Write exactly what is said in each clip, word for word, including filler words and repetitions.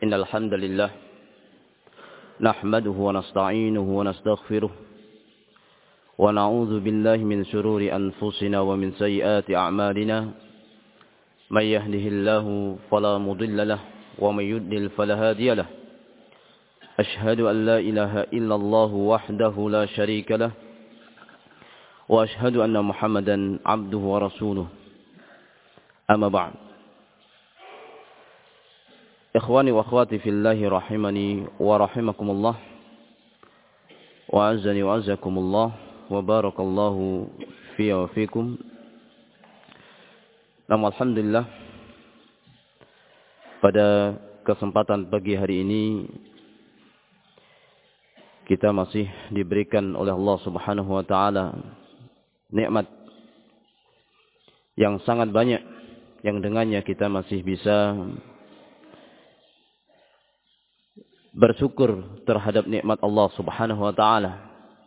إن الحمد لله نحمده ونستعينه ونستغفره ونعوذ بالله من شرور أنفسنا ومن سيئات أعمالنا من يهده الله فلا مضل له ومن يضلل فلا هادي له أشهد أن لا إله إلا الله وحده لا شريك له وأشهد أن محمدا عبده ورسوله أما بعد إخواني وأخواتي في الله رحمني ورحمكم الله وأعزني وأعزكم الله وبارك الله في وفيكم. Namun alhamdulillah pada kesempatan pagi hari ini kita masih diberikan oleh Allah Subhanahu wa taala nikmat yang sangat banyak yang dengannya kita masih bisa bersyukur terhadap nikmat Allah Subhanahu wa taala.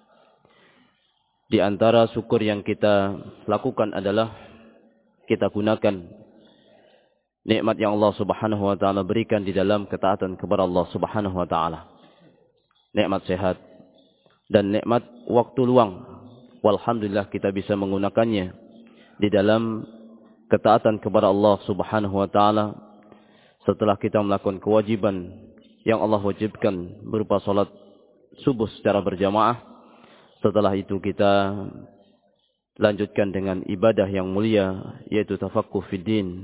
Di antara syukur yang kita lakukan adalah kita gunakan nikmat yang Allah Subhanahu wa taala berikan di dalam ketaatan kepada Allah Subhanahu wa taala. Nikmat sehat dan nikmat waktu luang. Walhamdulillah kita bisa menggunakannya di dalam ketaatan kepada Allah Subhanahu wa taala setelah kita melakukan kewajiban yang Allah wajibkan berupa salat subuh secara berjamaah. Setelah itu kita lanjutkan dengan ibadah yang mulia yaitu tafaqquh fiddin.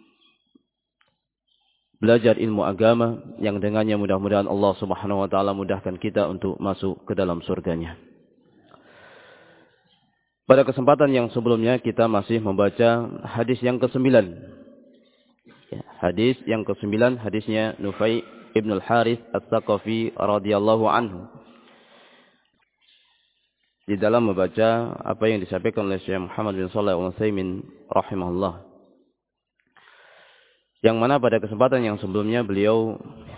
Belajar ilmu agama yang dengannya mudah-mudahan Allah Subhanahu wa taala mudahkan kita untuk masuk ke dalam surganya. Pada kesempatan yang sebelumnya kita masih membaca hadis yang kesembilan. Ya, hadis yang kesembilan hadisnya Nufai Ibn al-Harith Al-Thaqafi radhiyallahu anhu. Di dalam membaca apa yang disampaikan oleh Syekh Muhammad bin Shalih Al-Utsaimin rahimahullah. Yang mana pada kesempatan yang sebelumnya beliau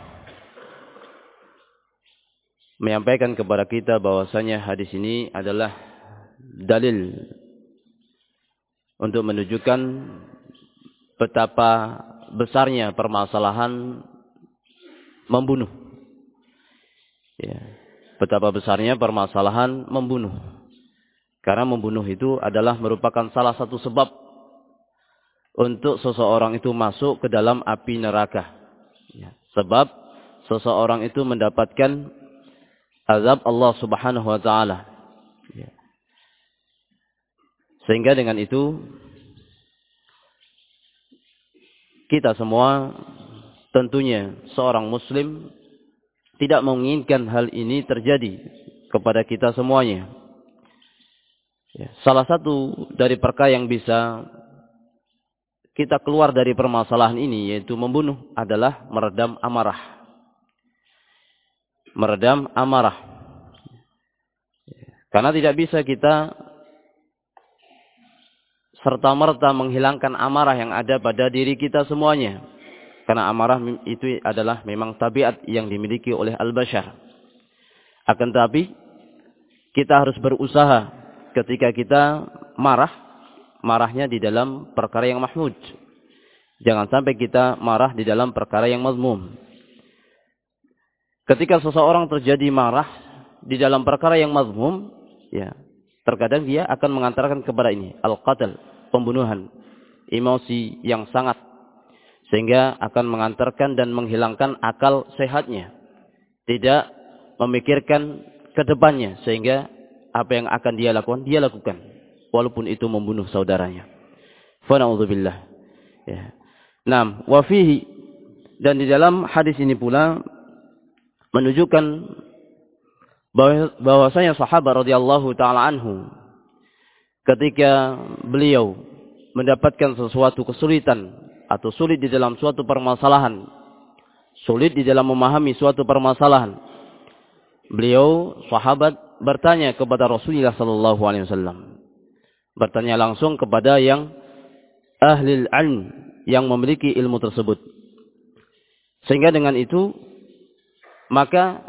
menyampaikan kepada kita bahwasanya hadis ini adalah dalil untuk menunjukkan betapa besarnya permasalahan membunuh. Ya, betapa besarnya permasalahan membunuh. Karena membunuh itu adalah merupakan salah satu sebab untuk seseorang itu masuk ke dalam api neraka. Ya, sebab seseorang itu mendapatkan azab Allah Subhanahu wa taala. Ya. Sehingga dengan itu kita semua tentunya seorang muslim tidak menginginkan hal ini terjadi kepada kita semuanya. Ya, salah satu dari perkara yang bisa kita keluar dari permasalahan ini yaitu membunuh adalah meredam amarah. Meredam amarah. Karena tidak bisa kita serta-merta menghilangkan amarah yang ada pada diri kita semuanya. Karena amarah itu adalah memang tabiat yang dimiliki oleh al-bashar. Akan tetapi kita harus berusaha ketika kita marah, marahnya di dalam perkara yang mahmud. Jangan sampai kita marah di dalam perkara yang mazmum. Ketika seseorang terjadi marah di dalam perkara yang mazmum, ya, terkadang dia akan mengantarkan kepada ini al-qatl, pembunuhan, emosi yang sangat, sehingga akan mengantarkan dan menghilangkan akal sehatnya. Tidak memikirkan ke depannya, sehingga apa yang akan dia lakukan, dia lakukan. Walaupun itu membunuh saudaranya. Fa na'udzubillah. Ya. Naam, wa fihi, dan di dalam hadis ini pula menunjukkan bahwasanya sahabat radhiyallahu taala anhu ketika beliau mendapatkan sesuatu kesulitan atau sulit di dalam suatu permasalahan, sulit di dalam memahami suatu permasalahan, beliau sahabat bertanya kepada Rasulullah sallallahu alaihi wasallam. Bertanya langsung kepada yang ahli ilm, yang memiliki ilmu tersebut. Sehingga dengan itu maka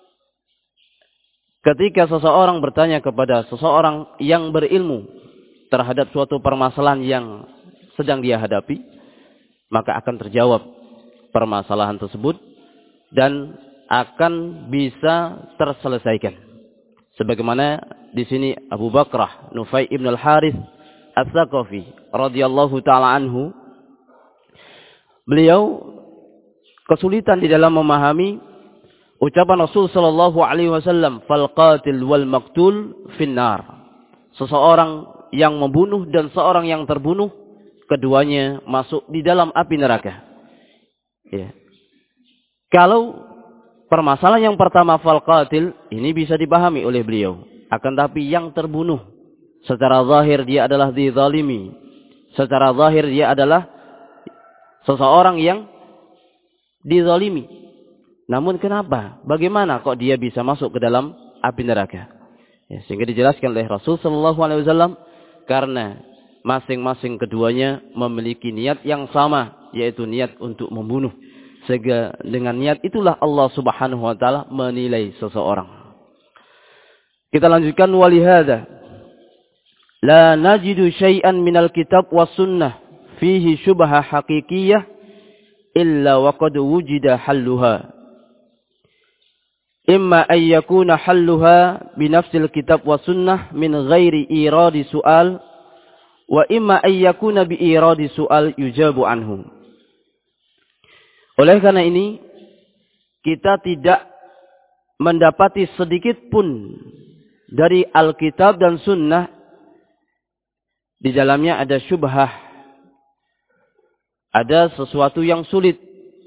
ketika seseorang bertanya kepada seseorang yang berilmu terhadap suatu permasalahan yang sedang dia hadapi, maka akan terjawab permasalahan tersebut dan akan bisa terselesaikan. Sebagaimana di sini Abu Bakrah Nufai ibn al-Harith Ats-Tsaqafi radhiyallahu taala anhu, beliau kesulitan di dalam memahami ucapan Rasul sallallahu alaihi wasallam, fal qatil wal maqtul finnar. Seseorang yang membunuh dan seorang yang terbunuh, keduanya masuk di dalam api neraka. Ya. Kalau permasalahan yang pertama fal qatil, ini bisa dipahami oleh beliau. Akan tapi yang terbunuh, secara zahir dia adalah dzalimi. Secara zahir dia adalah seseorang yang dizalimi. Namun kenapa? Bagaimana kok dia bisa masuk ke dalam api neraka? Ya, sehingga dijelaskan oleh Rasul sallallahu alaihi wasallam, karena masing-masing keduanya memiliki niat yang sama, yaitu niat untuk membunuh. Sehingga dengan niat itulah Allah Subhanahu wa taala menilai seseorang. Kita lanjutkan, walihada la najidu syai'an minal kitab was sunnah fihi syubhah haqiqiyah illa wa qad wujida halluha. Imma an yakuna halluha bi nafsil kitab was sunnah min ghairi iradi su'al, wa imma an yakuna bi iradi su'al yujabu anhu. Oleh karena ini, kita tidak mendapati sedikit pun dari Alkitab dan Sunnah di dalamnya ada syubhah, ada sesuatu yang sulit.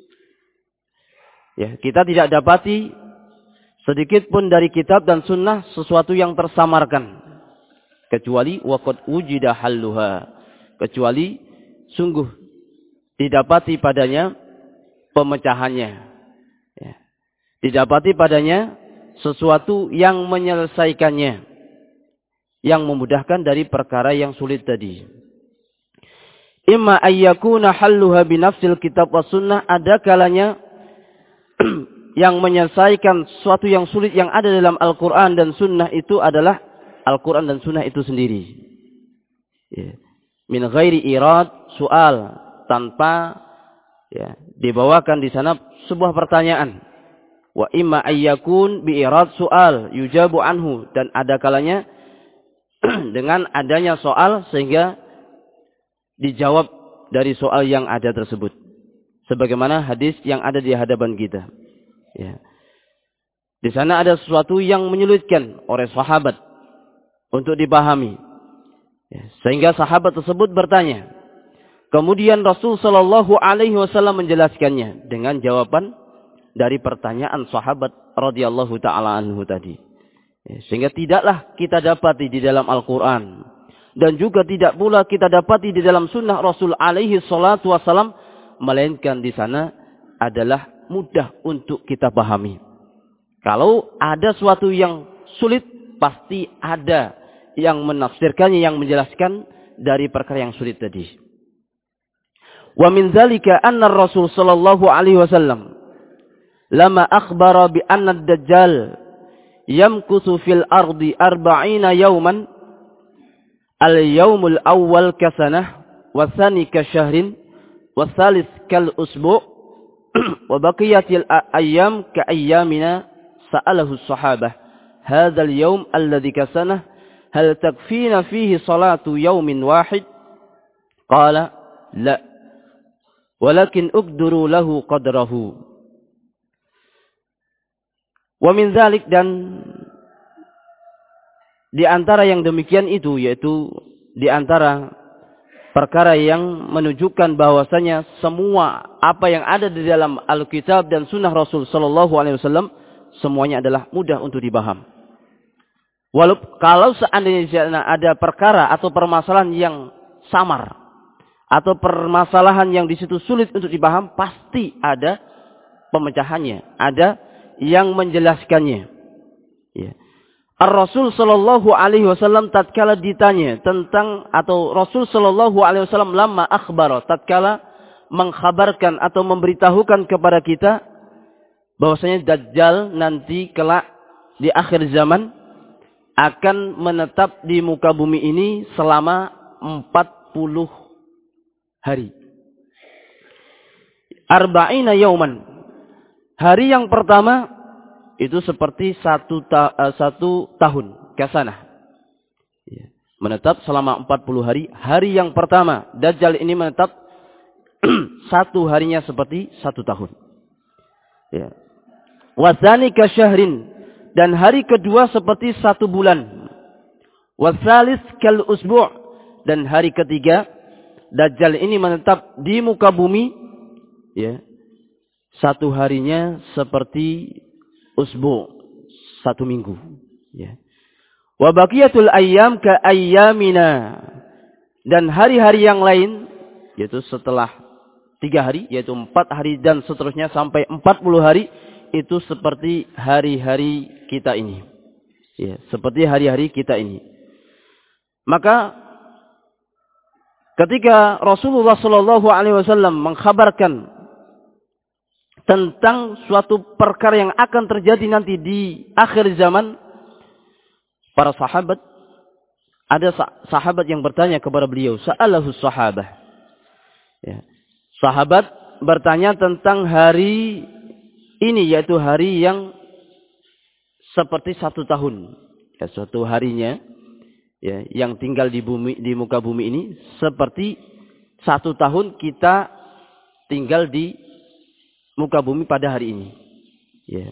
Ya, kita tidak dapati sedikit pun dari kitab dan sunnah sesuatu yang tersamarkan, kecuali waqad wujida halluha, kecuali sungguh didapati padanya pemecahannya, ya. Didapati padanya sesuatu yang menyelesaikannya, yang memudahkan dari perkara yang sulit tadi. Imma ayyakuna halluha binafsil kitab was sunnah, ada kalanya yang menyelesaikan sesuatu yang sulit yang ada dalam Al-Quran dan Sunnah itu adalah Al-Quran dan Sunnah itu sendiri. Ya. Min ghairi irad soal, tanpa ya, dibawakan di sana sebuah pertanyaan. Wa imma ayyakun bi irad soal yujabu anhu, dan ada kalanya dengan adanya soal sehingga dijawab dari soal yang ada tersebut. Sebagaimana hadis yang ada di hadapan kita. Ya. Di sana ada sesuatu yang menyulitkan oleh sahabat untuk dipahami. Ya. Sehingga sahabat tersebut bertanya. Kemudian Rasul sallallahu alaihi wasallam menjelaskannya dengan jawaban dari pertanyaan sahabat radhiyallahu taala anhu tadi. Ya. Sehingga tidaklah kita dapati di dalam Al-Quran, dan juga tidak pula kita dapati di dalam sunnah Rasul alaihi salatu wasallam, melainkan di sana adalah mudah untuk kita pahami. Kalau ada sesuatu yang sulit, pasti ada yang menafsirkannya, yang menjelaskan dari perkara yang sulit tadi. Wa min dzalika anna Rasul sallallahu alaihi wasallam lama akhbara bi anna ad-dajjal yamkuthu fil ardi arba'ina yawman, al-yawmul awwal kasanah, wa tsani kasyahrin, wa tsalits kal usbu' wa baqiyatil ayyam ka ayyamina, sa'alahu as-sahabah hadzal yawm alladhi kasanah hal takfina fihi salatu yawmin wahid? Qala la, walakin uqduru lahu qadrahu. Wa min dzalik, dan di antara yang demikian itu, yaitu di antara perkara yang menunjukkan bahwasanya semua apa yang ada di dalam Alkitab dan Sunnah Rasul sallallahu alaihi wasallam semuanya adalah mudah untuk dipaham. Walaupun kalau seandainya di sana ada perkara atau permasalahan yang samar atau permasalahan yang di situ sulit untuk dipaham, pasti ada pemecahannya, ada yang menjelaskannya. Ya. Ar-Rasul sallallahu alaihi wasallam tatkala ditanya tentang, atau Rasul sallallahu alaihi wasallam lama akhbar, tatkala mengkhabarkan atau memberitahukan kepada kita bahwasanya Dajjal nanti kelak di akhir zaman akan menetap di muka bumi ini selama empat puluh hari. Arba'ina yauman. Hari yang pertama itu seperti satu, ta uh, satu tahun kasanah. Ya. Menetap selama empat puluh hari. Hari yang pertama Dajjal ini menetap satu harinya seperti satu tahun. Ya. Wasani kasyahrin, dan hari kedua seperti satu bulan. Wasalis kal usbu', dan hari ketiga Dajjal ini menetap di muka bumi, ya, satu harinya seperti usbu', satu minggu. Ya. Wa baqiyatul ayyam ka ayyamina, dan hari-hari yang lain, yaitu setelah tiga hari, yaitu empat hari dan seterusnya sampai empat puluh hari, itu seperti hari-hari kita ini. Ya, seperti hari-hari kita ini. Maka ketika Rasulullah Shallallahu Alaihi Wasallam mengkhabarkan tentang suatu perkara yang akan terjadi nanti di akhir zaman, para sahabat, ada sahabat yang bertanya kepada beliau, sa'alahu sahabah. Ya. Sahabat bertanya tentang hari ini, yaitu hari yang seperti satu tahun, ya, suatu harinya, ya, yang tinggal di bumi, di muka bumi ini seperti satu tahun kita tinggal di muka bumi pada hari ini. Ya.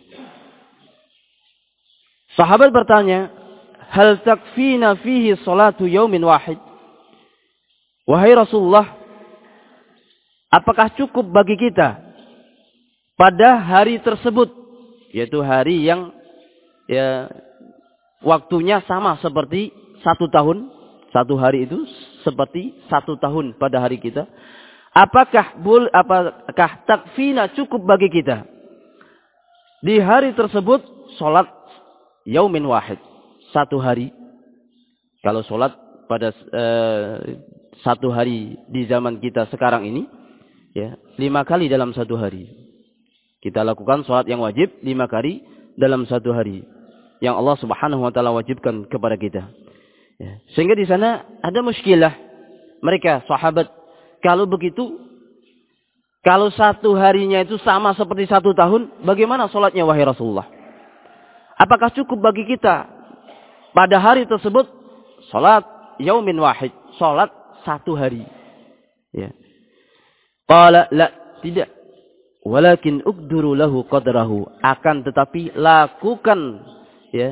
Sahabat bertanya, hal takfina fihi salatu yaumin wahid? Wahai Rasulullah, apakah cukup bagi kita pada hari tersebut, yaitu hari yang, ya, waktunya sama seperti satu tahun, satu hari itu seperti satu tahun pada hari kita. Apakah bul, apakah takfina cukup bagi kita di hari tersebut sholat yaumin wahid, satu hari? Kalau sholat pada eh, satu hari di zaman kita sekarang ini, ya, lima kali dalam satu hari. Kita lakukan sholat yang wajib lima kali dalam satu hari, yang Allah Subhanahu Wa Taala wajibkan kepada kita. Ya. Sehingga di sana ada muskilah mereka sahabat. Kalau begitu, kalau satu harinya itu sama seperti satu tahun, bagaimana sholatnya wahai Rasulullah? Apakah cukup bagi kita pada hari tersebut sholat yaumin wahid, sholat satu hari? Ya. Qala la, tidak. Walakin uqduru lahu qadrahu, akan tetapi lakukan, ya,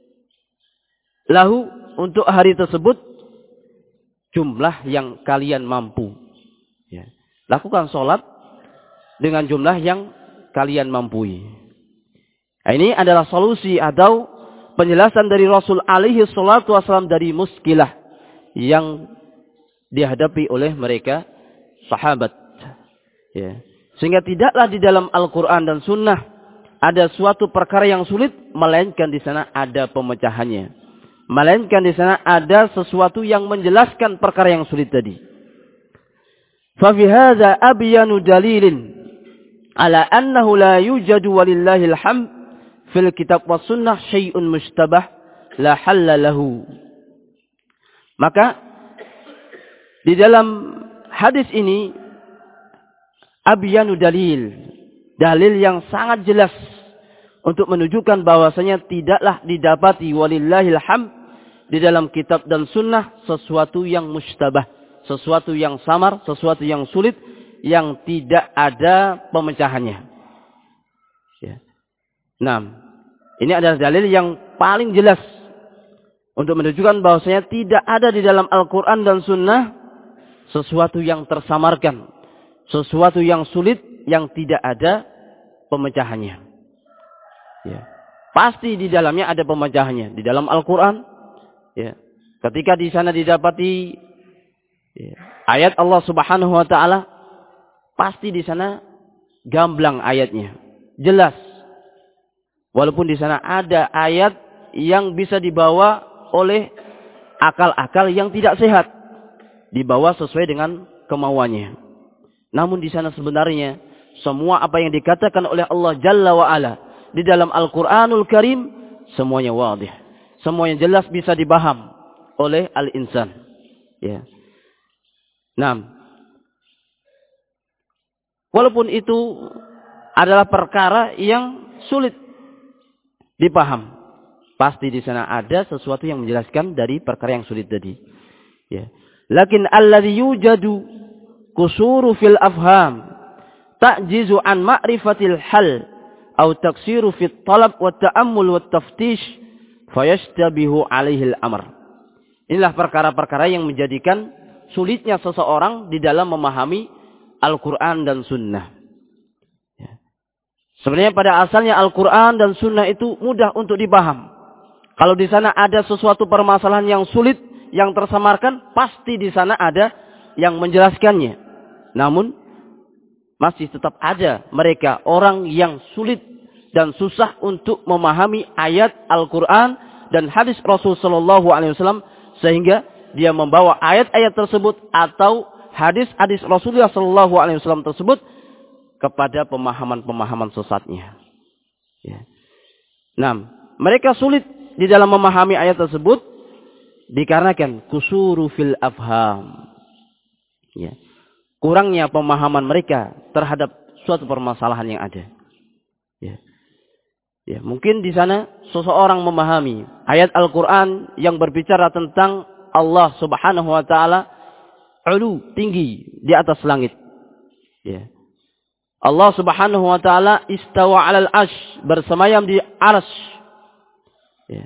lahu untuk hari tersebut jumlah yang kalian mampu. Ya. Lakukan sholat dengan jumlah yang kalian mampu. Nah, ini adalah solusi atau penjelasan dari Rasul alaihi salatu wasallam dari muskilah yang dihadapi oleh mereka sahabat. Ya. Sehingga tidaklah di dalam Al-Quran dan Sunnah ada suatu perkara yang sulit, melainkan di sana ada pemecahannya. Melainkan di sana ada sesuatu yang menjelaskan perkara yang sulit tadi. Fafi hadza abyanu dalilin ala annahu la yujadu walillahil hamd fil kitab was sunnah syai'un mustabah la halla lahu. Maka di dalam hadis ini abyanu dalil, dalil yang sangat jelas untuk menunjukkan bahwasanya tidaklah didapati walillahil hamd di dalam kitab dan sunnah sesuatu yang mustabah, sesuatu yang samar, sesuatu yang sulit, yang tidak ada pemecahannya. Ya. Nah, ini adalah dalil yang paling jelas untuk menunjukkan bahwasanya tidak ada di dalam Al-Quran dan Sunnah sesuatu yang tersamarkan, sesuatu yang sulit, yang tidak ada pemecahannya. Ya. Pasti di dalamnya ada pemecahannya. Di dalam Al-Quran, ya, ketika di sana didapati, ya, ayat Allah Subhanahu Wa Taala, pasti di sana gamblang ayatnya, jelas. Walaupun di sana ada ayat yang bisa dibawa oleh akal-akal yang tidak sehat, dibawa sesuai dengan kemauannya. Namun di sana sebenarnya semua apa yang dikatakan oleh Allah Jalla wa Ala di dalam Al-Quranul Karim semuanya wadih, semuanya jelas bisa dipaham oleh al-insan. Ya. Nah, walaupun itu adalah perkara yang sulit dipaham. Pasti di sana ada sesuatu yang menjelaskan dari perkara yang sulit tadi. Ya. Lakin alladhi yujadu kusuru fil afham ta'jizu an ma'rifatil hal atau taksiru fit talab wa ta'ammul wa taftish fayashtabihu alaihil amr. Inilah perkara-perkara yang menjadikan sulitnya seseorang di dalam memahami Al-Quran dan Sunnah. Ya. Sebenarnya pada asalnya Al-Quran dan Sunnah itu mudah untuk dipaham. Kalau di sana ada sesuatu permasalahan yang sulit, yang tersamarkan, pasti di sana ada yang menjelaskannya. Namun, masih tetap ada mereka orang yang sulit dan susah untuk memahami ayat Al-Quran dan hadis Rasul Sallallahu Alaihi Wasallam, sehingga dia membawa ayat-ayat tersebut atau hadis-hadis Rasulullah Sallallahu Alaihi Wasallam tersebut kepada pemahaman-pemahaman sesatnya. Ya. Nah, mereka sulit di dalam memahami ayat tersebut dikarenakan kusuru fil afham. Ya. Kurangnya pemahaman mereka terhadap suatu permasalahan yang ada. Ya. Ya, mungkin di sana seseorang memahami ayat Al-Quran yang berbicara tentang Allah Subhanahu wa taala ulu, tinggi di atas langit. Ya. Allah Subhanahu wa taala istawa 'alal 'arsy, bersemayam di arsy. Ya.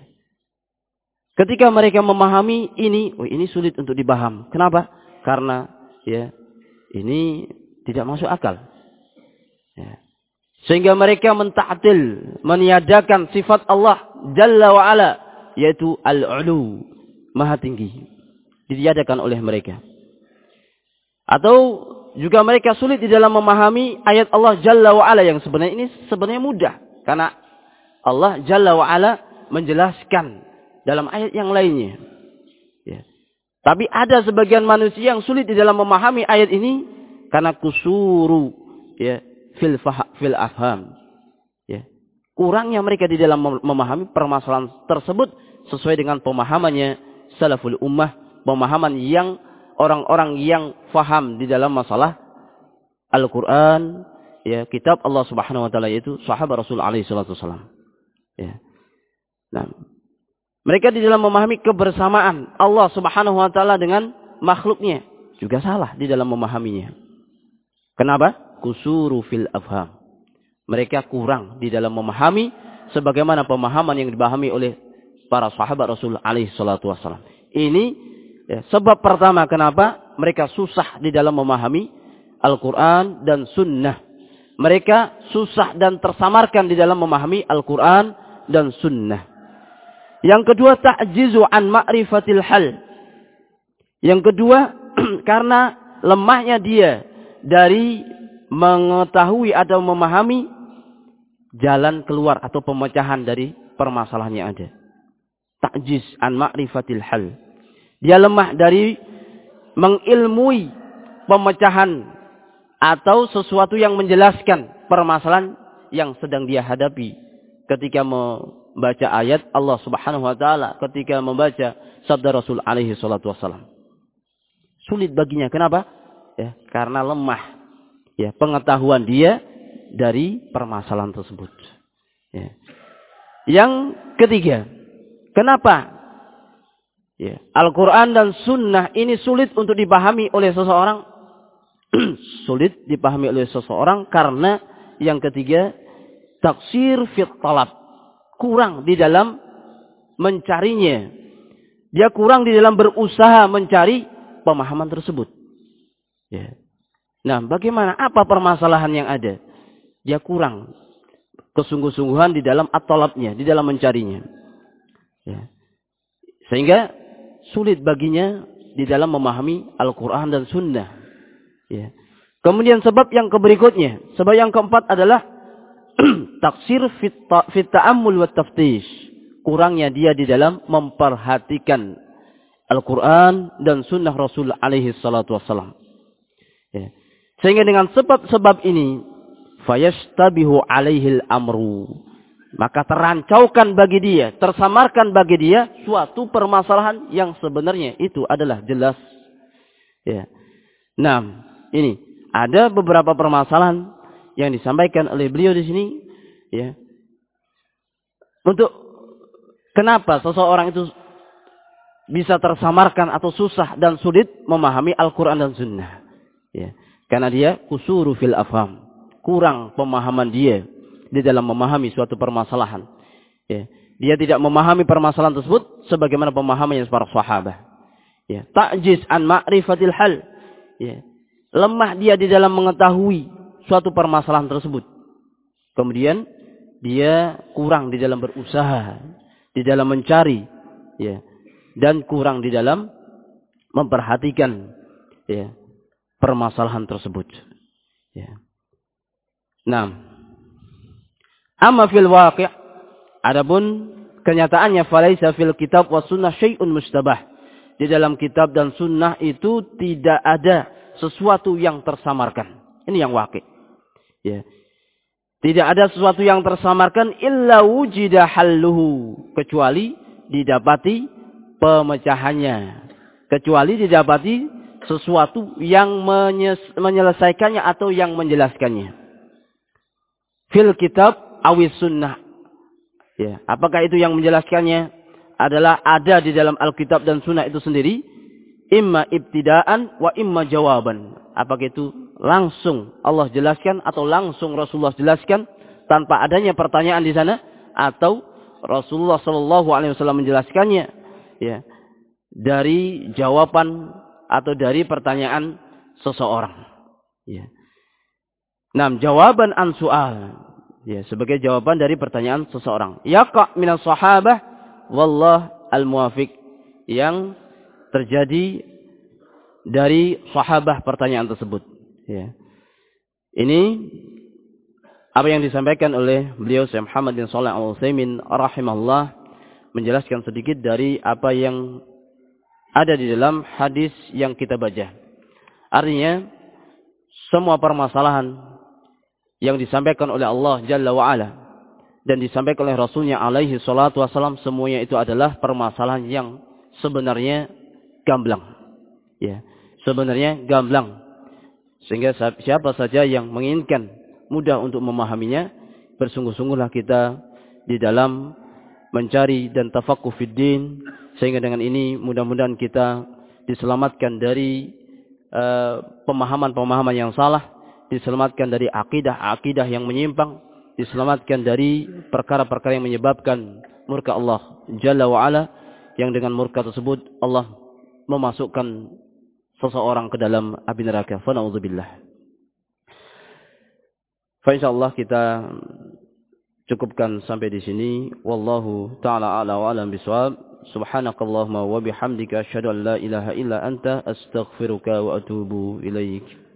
Ketika mereka memahami ini, oh ini sulit untuk dipaham. Kenapa? Karena ya ini tidak masuk akal. Ya. Sehingga mereka menta'til, meniadakan sifat Allah Jalla wa Ala, yaitu al-ulu, maha tinggi. Ditiadakan oleh mereka. Atau juga mereka sulit di dalam memahami ayat Allah Jalla wa Ala yang sebenarnya ini sebenarnya mudah. Karena Allah Jalla wa Ala menjelaskan dalam ayat yang lainnya. Ya. Tapi ada sebagian manusia yang sulit di dalam memahami ayat ini karena kusuru ya fil fah, fil afham. Ya. Kurangnya mereka di dalam memahami permasalahan tersebut sesuai dengan pemahamannya salaful ummah, pemahaman yang orang-orang yang faham di dalam masalah Al-Qur'an, ya, kitab Allah Subhanahu wa taala, yaitu sahabat Rasul alaihi salatu wasallam. Ya. Nah, mereka di dalam memahami kebersamaan Allah Subhanahu wa taala dengan makhluknya juga salah di dalam memahaminya. Kenapa? Kusuru fil afham. Mereka kurang di dalam memahami sebagaimana pemahaman yang dipahami oleh para sahabat Rasul alaihi salatu wasallam. Ini ya, sebab pertama kenapa mereka susah di dalam memahami Al-Quran dan Sunnah. Mereka susah dan tersamarkan di dalam memahami Al-Quran dan Sunnah. Yang kedua, ta'jizu an ma'rifatil hal. Yang kedua, karena lemahnya dia dari mengetahui atau memahami jalan keluar atau pemecahan dari permasalahan yang ada. Ta'jiz an ma'rifatil hal. Dia lemah dari mengilmui pemecahan atau sesuatu yang menjelaskan permasalahan yang sedang dia hadapi ketika membaca ayat Allah Subhanahu wa taala, ketika membaca sabda Rasul alaihi salatu wasallam. Sulit baginya. Kenapa? Ya, karena lemah ya pengetahuan dia dari permasalahan tersebut. Ya. Yang ketiga, kenapa ya, Al-Quran dan Sunnah ini sulit untuk dipahami oleh seseorang? Sulit dipahami oleh seseorang karena yang ketiga, taksir fit talab. Kurang di dalam mencarinya. Dia kurang di dalam berusaha mencari pemahaman tersebut. Ya. Nah, bagaimana? Apa permasalahan yang ada? Dia kurang kesungguh-sungguhan di dalam at-talabnya, di dalam mencarinya. Ya. Sehingga sulit baginya di dalam memahami Al-Quran dan Sunnah. Ya. Kemudian sebab yang berikutnya, sebab yang keempat adalah taksir fit ta'ammul wa taftish. Kurangnya dia di dalam memperhatikan Al-Quran dan Sunnah Rasul alaihi salatu wassalam. Ya. Sehingga dengan sebab-sebab ini, fayashtabihu alaihil amru. Maka terancaukan bagi dia, tersamarkan bagi dia suatu permasalahan yang sebenarnya itu adalah jelas. Ya. Nah, ini ada beberapa permasalahan yang disampaikan oleh beliau di sini, ya. Untuk kenapa seseorang itu bisa tersamarkan atau susah dan sulit memahami Al-Quran dan Sunnah. Ya. Karena dia kusuru fil afham. Kurang pemahaman dia di dalam memahami suatu permasalahan. Ya. Dia tidak memahami permasalahan tersebut sebagaimana pemahamannya para sahabat. Ya. Ta'jiz an ma'rifatil hal. Ya. Lemah dia di dalam mengetahui suatu permasalahan tersebut. Kemudian dia kurang di dalam berusaha, di dalam mencari, ya, dan kurang di dalam memperhatikan, ya, permasalahan tersebut. Ya. Nah, amma fil waqi', adapun kenyataannya falaisa fil kitab was sunnah syai'un mustabah. Di dalam kitab dan sunnah itu tidak ada sesuatu yang tersamarkan. Ini yang waqi'. Ya. Tidak ada sesuatu yang tersamarkan illa wujida halluhu, kecuali didapati pemecahannya, kecuali didapati sesuatu yang menyelesaikannya atau yang menjelaskannya. Fil kitab awis sunnah. Ya, apakah itu yang menjelaskannya adalah ada di dalam Alkitab dan Sunnah itu sendiri? Imma ibtidaan wa imma jawaban. Apakah itu langsung Allah jelaskan atau langsung Rasulullah jelaskan tanpa adanya pertanyaan di sana, atau Rasulullah Shallallahu Alaihi Wasallam menjelaskannya, ya, dari jawaban atau dari pertanyaan seseorang. Ya. Nah, jawaban an soal, ya, sebagai jawaban dari pertanyaan seseorang. Yaqa' minas sahabah wallah al-muwafiq, yang terjadi dari sahabah pertanyaan tersebut. Ya. Ini apa yang disampaikan oleh beliau Syekh Muhammad bin Shalih Al-Utsaimin rahimahullah, menjelaskan sedikit dari apa yang ada di dalam hadis yang kita baca. Artinya semua permasalahan yang disampaikan oleh Allah Jalla wa'ala dan disampaikan oleh Rasulnya alaihi salatu wassalam, semuanya itu adalah permasalahan yang sebenarnya gamblang. Ya, sebenarnya gamblang. Sehingga siapa saja yang menginginkan mudah untuk memahaminya, bersungguh-sungguhlah kita di dalam mencari dan tafaqquh fid din, sehingga dengan ini mudah-mudahan kita diselamatkan dari pemahaman-pemahaman uh, yang salah, diselamatkan dari akidah-akidah yang menyimpang, diselamatkan dari perkara-perkara yang menyebabkan murka Allah Jalla wa'ala, yang dengan murka tersebut Allah memasukkan seseorang ke dalam api neraka. Fa na'udzubillah. Fa insyaallah kita cukupkan sampai di sini. Wallahu ta'ala a'la wa a'lam bishawab. Subhanakallahumma wa bihamdika asyhadu an la ilaha illa anta astaghfiruka wa atubu ilaik.